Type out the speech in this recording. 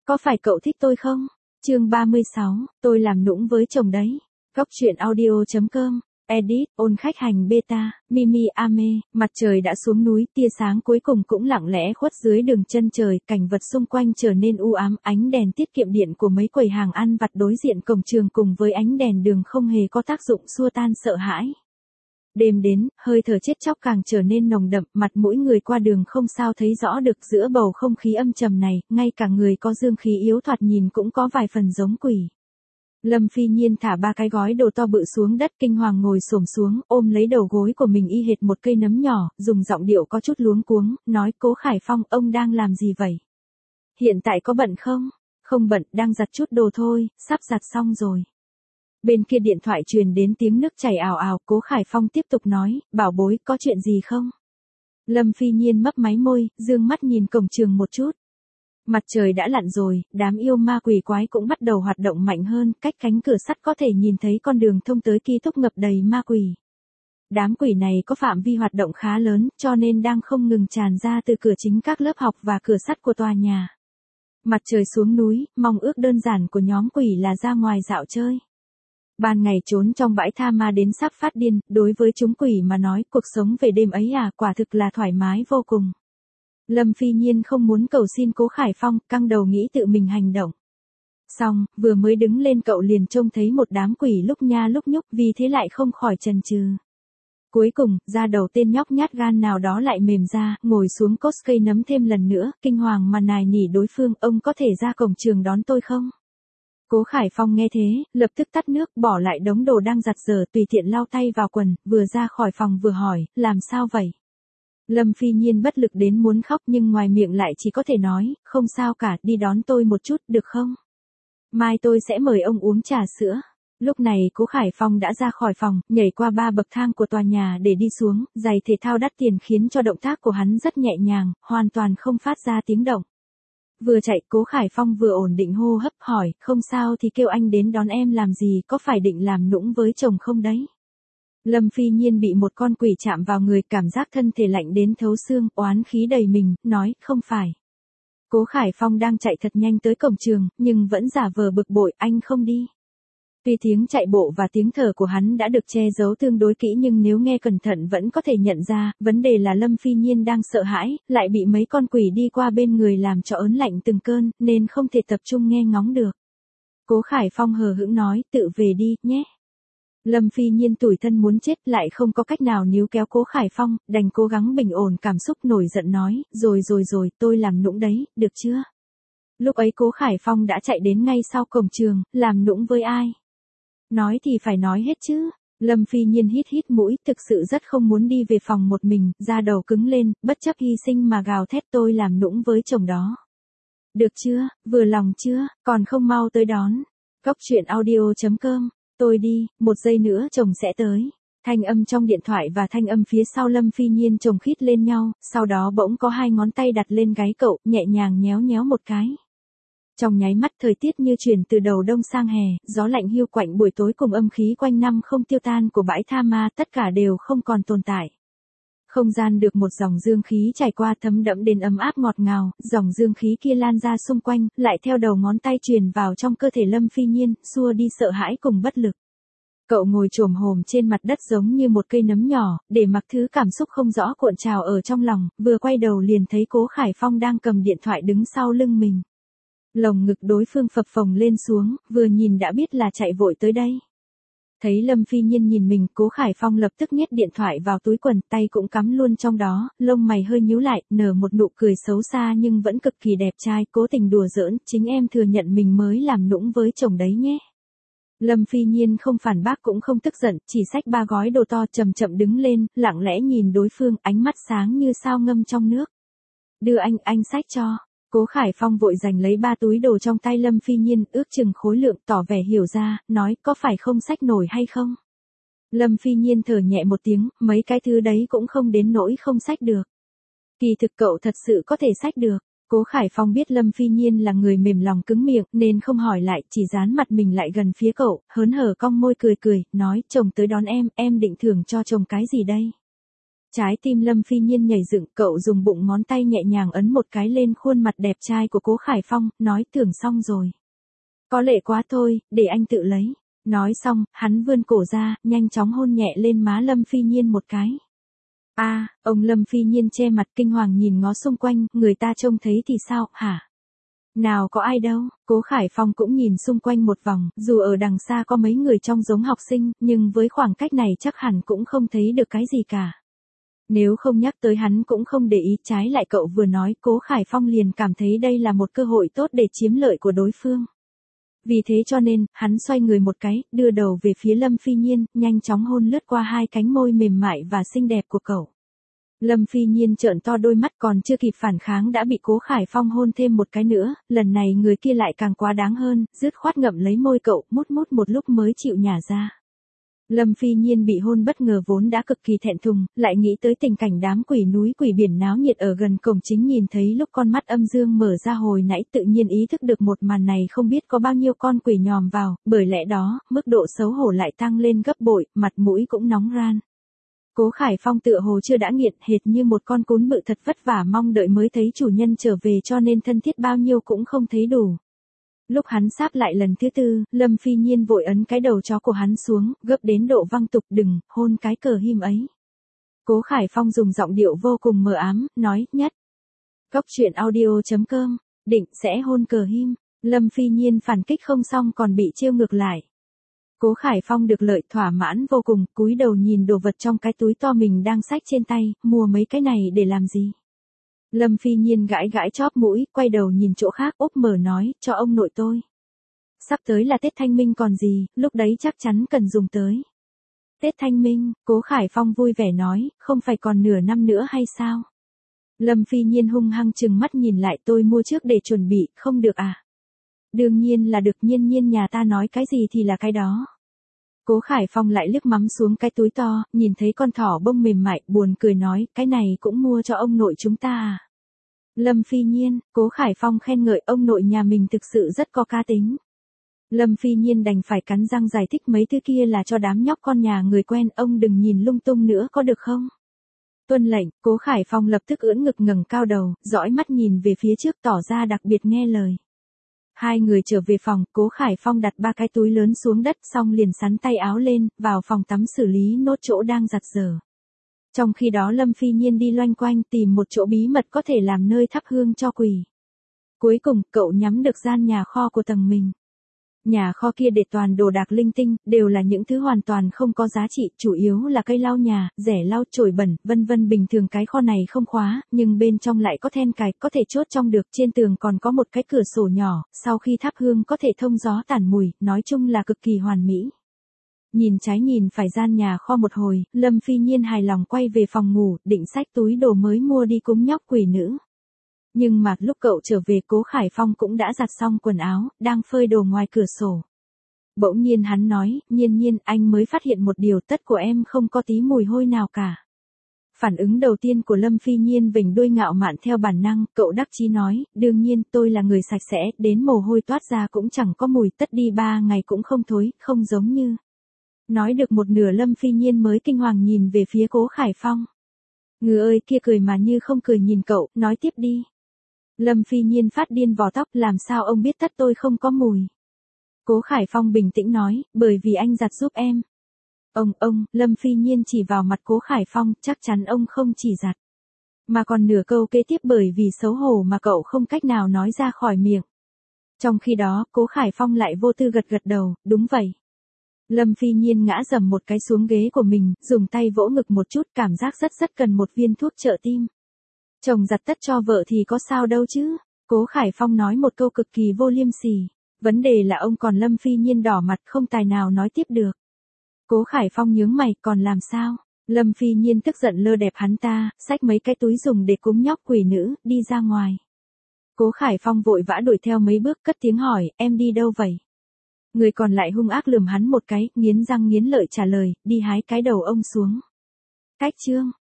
Có phải cậu thích tôi không? Chương 36, tôi làm nũng với chồng đấy. Góc truyện audio.com. Edit, ôn khách hành beta, Mimi Ame. Mặt trời đã xuống núi, tia sáng cuối cùng cũng lặng lẽ khuất dưới đường chân trời, cảnh vật xung quanh trở nên u ám, ánh đèn tiết kiệm điện của mấy quầy hàng ăn vặt đối diện cổng trường cùng với ánh đèn đường không hề có tác dụng xua tan sợ hãi. Đêm đến, hơi thở chết chóc càng trở nên nồng đậm, mặt mũi người qua đường không sao thấy rõ được giữa bầu không khí âm trầm này, ngay cả người có dương khí yếu thoạt nhìn cũng có vài phần giống quỷ. Lâm Phi Nhiên thả 3 cái gói đồ to bự xuống đất, kinh hoàng ngồi xổm xuống, ôm lấy đầu gối của mình y hệt một cây nấm nhỏ, dùng giọng điệu có chút luống cuống, nói: Cố Khải Phong, ông đang làm gì vậy? Hiện tại có bận không? Không bận, đang giặt chút đồ thôi, sắp giặt xong rồi. Bên kia điện thoại truyền đến tiếng nước chảy ào ào, Cố Khải Phong tiếp tục nói: Bảo bối, có chuyện gì không? Lâm Phi Nhiên mấp máy môi, dương mắt nhìn cổng trường một chút. Mặt trời đã lặn rồi, đám yêu ma quỷ quái cũng bắt đầu hoạt động mạnh hơn, cách cánh cửa sắt có thể nhìn thấy con đường thông tới ký túc ngập đầy ma quỷ. Đám quỷ này có phạm vi hoạt động khá lớn, cho nên đang không ngừng tràn ra từ cửa chính các lớp học và cửa sắt của tòa nhà. Mặt trời xuống núi, mong ước đơn giản của nhóm quỷ là ra ngoài dạo chơi. Ban ngày trốn trong bãi tha ma đến sắp phát điên, đối với chúng quỷ mà nói, cuộc sống về đêm ấy quả thực là thoải mái vô cùng. Lâm Phi Nhiên không muốn cầu xin Cố Khải Phong, căng đầu nghĩ tự mình hành động. Xong, vừa mới đứng lên cậu liền trông thấy một đám quỷ lúc nha lúc nhúc, vì thế lại không khỏi chần chừ. Cuối cùng, da đầu tên nhóc nhát gan nào đó lại mềm ra, ngồi xuống cốt cây nấm thêm lần nữa, kinh hoàng mà nài nỉ đối phương: Ông có thể ra cổng trường đón tôi không? Cố Khải Phong nghe thế, lập tức tắt nước, bỏ lại đống đồ đang giặt giở, tùy tiện lau tay vào quần, vừa ra khỏi phòng vừa hỏi: Làm sao vậy? Lâm Phi Nhiên bất lực đến muốn khóc nhưng ngoài miệng lại chỉ có thể nói: Không sao cả, đi đón tôi một chút, được không? Mai tôi sẽ mời ông uống trà sữa. Lúc này Cố Khải Phong đã ra khỏi phòng, nhảy qua 3 bậc thang của tòa nhà để đi xuống, giày thể thao đắt tiền khiến cho động tác của hắn rất nhẹ nhàng, hoàn toàn không phát ra tiếng động. Vừa chạy, Cố Khải Phong vừa ổn định hô hấp, hỏi: Không sao thì kêu anh đến đón em làm gì, có phải định làm nũng với chồng không đấy? Lâm Phi Nhiên bị một con quỷ chạm vào người, cảm giác thân thể lạnh đến thấu xương, oán khí đầy mình, nói: Không phải. Cố Khải Phong đang chạy thật nhanh tới cổng trường, nhưng vẫn giả vờ bực bội: Anh không đi. Tuy tiếng chạy bộ và tiếng thở của hắn đã được che giấu tương đối kỹ nhưng nếu nghe cẩn thận vẫn có thể nhận ra, vấn đề là Lâm Phi Nhiên đang sợ hãi, lại bị mấy con quỷ đi qua bên người làm cho ớn lạnh từng cơn, nên không thể tập trung nghe ngóng được. Cố Khải Phong hờ hững nói: Tự về đi, nhé. Lâm Phi Nhiên tủi thân muốn chết, lại không có cách nào níu kéo Cố Khải Phong, đành cố gắng bình ổn cảm xúc, nổi giận nói: Rồi, tôi làm nũng đấy, được chưa? Lúc ấy Cố Khải Phong đã chạy đến ngay sau cổng trường, làm nũng với ai? Nói thì phải nói hết chứ. Lâm Phi Nhiên hít mũi, thực sự rất không muốn đi về phòng một mình, da đầu cứng lên, bất chấp hy sinh mà gào thét: Tôi làm nũng với chồng đó. Được chưa, vừa lòng chưa, còn không mau tới đón. Góc truyện audio.com. Tôi đi, 1 giây nữa chồng sẽ tới. Thanh âm trong điện thoại và thanh âm phía sau Lâm Phi Nhiên chồng khít lên nhau, sau đó bỗng có 2 ngón tay đặt lên gáy cậu, nhẹ nhàng nhéo nhéo một cái. Trong nháy mắt thời tiết như chuyển từ đầu đông sang hè, gió lạnh hiu quạnh buổi tối cùng âm khí quanh năm không tiêu tan của bãi tha ma, tất cả đều không còn tồn tại. Không gian được một dòng dương khí trải qua, thấm đẫm đến ấm áp ngọt ngào, dòng dương khí kia lan ra xung quanh, lại theo đầu ngón tay truyền vào trong cơ thể Lâm Phi Nhiên, xua đi sợ hãi cùng bất lực. Cậu ngồi chồm hổm trên mặt đất giống như một cây nấm nhỏ, để mặc thứ cảm xúc không rõ cuộn trào ở trong lòng, vừa quay đầu liền thấy Cố Khải Phong đang cầm điện thoại đứng sau lưng mình. Lồng ngực đối phương phập phồng lên xuống, vừa nhìn đã biết là chạy vội tới đây. Thấy Lâm Phi Nhiên nhìn mình, Cố Khải Phong lập tức nhét điện thoại vào túi quần, tay cũng cắm luôn trong đó, lông mày hơi nhíu lại, nở một nụ cười xấu xa nhưng vẫn cực kỳ đẹp trai, cố tình đùa giỡn: Chính em thừa nhận mình mới làm nũng với chồng đấy nhé. Lâm Phi Nhiên không phản bác cũng không tức giận, chỉ xách 3 gói đồ to chậm chậm đứng lên, lặng lẽ nhìn đối phương, ánh mắt sáng như sao ngâm trong nước. Đưa anh xách cho. Cố Khải Phong vội giành lấy 3 túi đồ trong tay Lâm Phi Nhiên, ước chừng khối lượng, tỏ vẻ hiểu ra, nói: Có phải không xách nổi hay không? Lâm Phi Nhiên thở nhẹ một tiếng: Mấy cái thứ đấy cũng không đến nỗi không xách được. Kỳ thực cậu thật sự có thể xách được. Cố Khải Phong biết Lâm Phi Nhiên là người mềm lòng cứng miệng, nên không hỏi lại, chỉ dán mặt mình lại gần phía cậu, hớn hở cong môi cười, nói: Chồng tới đón em định thưởng cho chồng cái gì đây? Trái tim Lâm Phi Nhiên nhảy dựng, cậu dùng bụng ngón tay nhẹ nhàng ấn một cái lên khuôn mặt đẹp trai của Cố Khải Phong, nói tưởng xong rồi. Có lệ quá thôi, để anh tự lấy. Nói xong, hắn vươn cổ ra, nhanh chóng hôn nhẹ lên má Lâm Phi Nhiên một cái. Ông Lâm Phi Nhiên che mặt kinh hoàng nhìn ngó xung quanh, người ta trông thấy thì sao, hả? Nào có ai đâu, Cố Khải Phong cũng nhìn xung quanh một vòng, dù ở đằng xa có mấy người trông giống học sinh, nhưng với khoảng cách này chắc hẳn cũng không thấy được cái gì cả. Nếu không nhắc tới hắn cũng không để ý, trái lại cậu vừa nói, Cố Khải Phong liền cảm thấy đây là một cơ hội tốt để chiếm lợi của đối phương. Vì thế cho nên, hắn xoay người một cái, đưa đầu về phía Lâm Phi Nhiên, nhanh chóng hôn lướt qua hai cánh môi mềm mại và xinh đẹp của cậu. Lâm Phi Nhiên trợn to đôi mắt, còn chưa kịp phản kháng đã bị Cố Khải Phong hôn thêm một cái nữa, lần này người kia lại càng quá đáng hơn, dứt khoát ngậm lấy môi cậu, mút một lúc mới chịu nhả ra. Lâm Phi Nhiên bị hôn bất ngờ vốn đã cực kỳ thẹn thùng, lại nghĩ tới tình cảnh đám quỷ núi quỷ biển náo nhiệt ở gần cổng chính nhìn thấy lúc con mắt âm dương mở ra hồi nãy, tự nhiên ý thức được một màn này không biết có bao nhiêu con quỷ nhòm vào, bởi lẽ đó, mức độ xấu hổ lại tăng lên gấp bội, mặt mũi cũng nóng ran. Cố Khải Phong tựa hồ chưa đã nghiện, hệt như một con cún bự thật vất vả mong đợi mới thấy chủ nhân trở về, cho nên thân thiết bao nhiêu cũng không thấy đủ. Lúc hắn sáp lại lần thứ tư, Lâm Phi Nhiên vội ấn cái đầu chó của hắn xuống, gấp đến độ văng tục, đừng, hôn cái cờ him ấy. Cố Khải Phong dùng giọng điệu vô cùng mờ ám, nói, nhất. Góc truyện audio.com, định sẽ hôn cờ him. Lâm Phi Nhiên phản kích không xong còn bị trêu ngược lại. Cố Khải Phong được lợi thỏa mãn vô cùng, cúi đầu nhìn đồ vật trong cái túi to mình đang xách trên tay, mua mấy cái này để làm gì? Lâm Phi Nhiên gãi gãi chóp mũi, quay đầu nhìn chỗ khác, úp mở nói, cho ông nội tôi. Sắp tới là Tết Thanh Minh còn gì, lúc đấy chắc chắn cần dùng tới. Tết Thanh Minh, Cố Khải Phong vui vẻ nói, không phải còn nửa năm nữa hay sao? Lâm Phi Nhiên hung hăng chừng mắt nhìn lại, tôi mua trước để chuẩn bị, không được à? Đương nhiên là được, Nhiên nhà ta nói cái gì thì là cái đó. Cố Khải Phong lại liếc mắm xuống cái túi to, nhìn thấy con thỏ bông mềm mại, buồn cười nói, cái này cũng mua cho ông nội chúng ta à. Lâm Phi Nhiên, Cố Khải Phong khen ngợi, ông nội nhà mình thực sự rất có cá tính. Lâm Phi Nhiên đành phải cắn răng giải thích, mấy thứ kia là cho đám nhóc con nhà người quen, ông đừng nhìn lung tung nữa có được không? Tuân lệnh, Cố Khải Phong lập tức ưỡn ngực ngẩng cao đầu, dõi mắt nhìn về phía trước tỏ ra đặc biệt nghe lời. Hai người trở về phòng, Cố Khải Phong đặt ba cái túi lớn xuống đất xong liền xắn tay áo lên, vào phòng tắm xử lý nốt chỗ đang giặt dở. Trong khi đó Lâm Phi Nhiên đi loanh quanh tìm một chỗ bí mật có thể làm nơi thắp hương cho quỷ. Cuối cùng, cậu nhắm được gian nhà kho của tầng mình. Nhà kho kia để toàn đồ đạc linh tinh, đều là những thứ hoàn toàn không có giá trị, chủ yếu là cây lau nhà, rẻ lau chổi bẩn, vân vân. Bình thường cái kho này không khóa, nhưng bên trong lại có then cài, có thể chốt trong được, trên tường còn có một cái cửa sổ nhỏ, sau khi thắp hương có thể thông gió tản mùi, nói chung là cực kỳ hoàn mỹ. Nhìn trái nhìn phải gian nhà kho một hồi, Lâm Phi Nhiên hài lòng quay về phòng ngủ, định xách túi đồ mới mua đi cúng nhóc quỷ nữ. Nhưng mà lúc cậu trở về, Cố Khải Phong cũng đã giặt xong quần áo, đang phơi đồ ngoài cửa sổ. Bỗng nhiên hắn nói, Nhiên, anh mới phát hiện một điều, tất của em không có tí mùi hôi nào cả. Phản ứng đầu tiên của Lâm Phi Nhiên vểnh đuôi ngạo mạn theo bản năng, cậu đắc chí nói, đương nhiên tôi là người sạch sẽ, đến mồ hôi toát ra cũng chẳng có mùi, tất đi 3 ngày cũng không thối, không giống như. Nói được một nửa Lâm Phi Nhiên mới kinh hoàng nhìn về phía Cố Khải Phong. Ngừ ơi, kia cười mà như không cười nhìn cậu, nói tiếp đi. Lâm Phi Nhiên phát điên vò tóc, làm sao ông biết tất tôi không có mùi. Cố Khải Phong bình tĩnh nói, bởi vì anh giặt giúp em. Ông, Lâm Phi Nhiên chỉ vào mặt Cố Khải Phong, chắc chắn ông không chỉ giặt. Mà còn nửa câu kế tiếp bởi vì xấu hổ mà cậu không cách nào nói ra khỏi miệng. Trong khi đó, Cố Khải Phong lại vô tư gật đầu, đúng vậy. Lâm Phi Nhiên ngã dầm một cái xuống ghế của mình, dùng tay vỗ ngực một chút, cảm giác rất cần một viên thuốc trợ tim. Chồng giặt tất cho vợ thì có sao đâu chứ. Cố Khải Phong nói một câu cực kỳ vô liêm sỉ. Vấn đề là ông, còn Lâm Phi Nhiên đỏ mặt không tài nào nói tiếp được. Cố Khải Phong nhướng mày, còn làm sao? Lâm Phi Nhiên tức giận lơ đẹp hắn ta, xách mấy cái túi dùng để cúng nhóc quỷ nữ, đi ra ngoài. Cố Khải Phong vội vã đuổi theo mấy bước, cất tiếng hỏi, em đi đâu vậy? Người còn lại hung ác lườm hắn một cái, nghiến răng nghiến lợi trả lời, đi hái cái đầu ông xuống. Cách chương.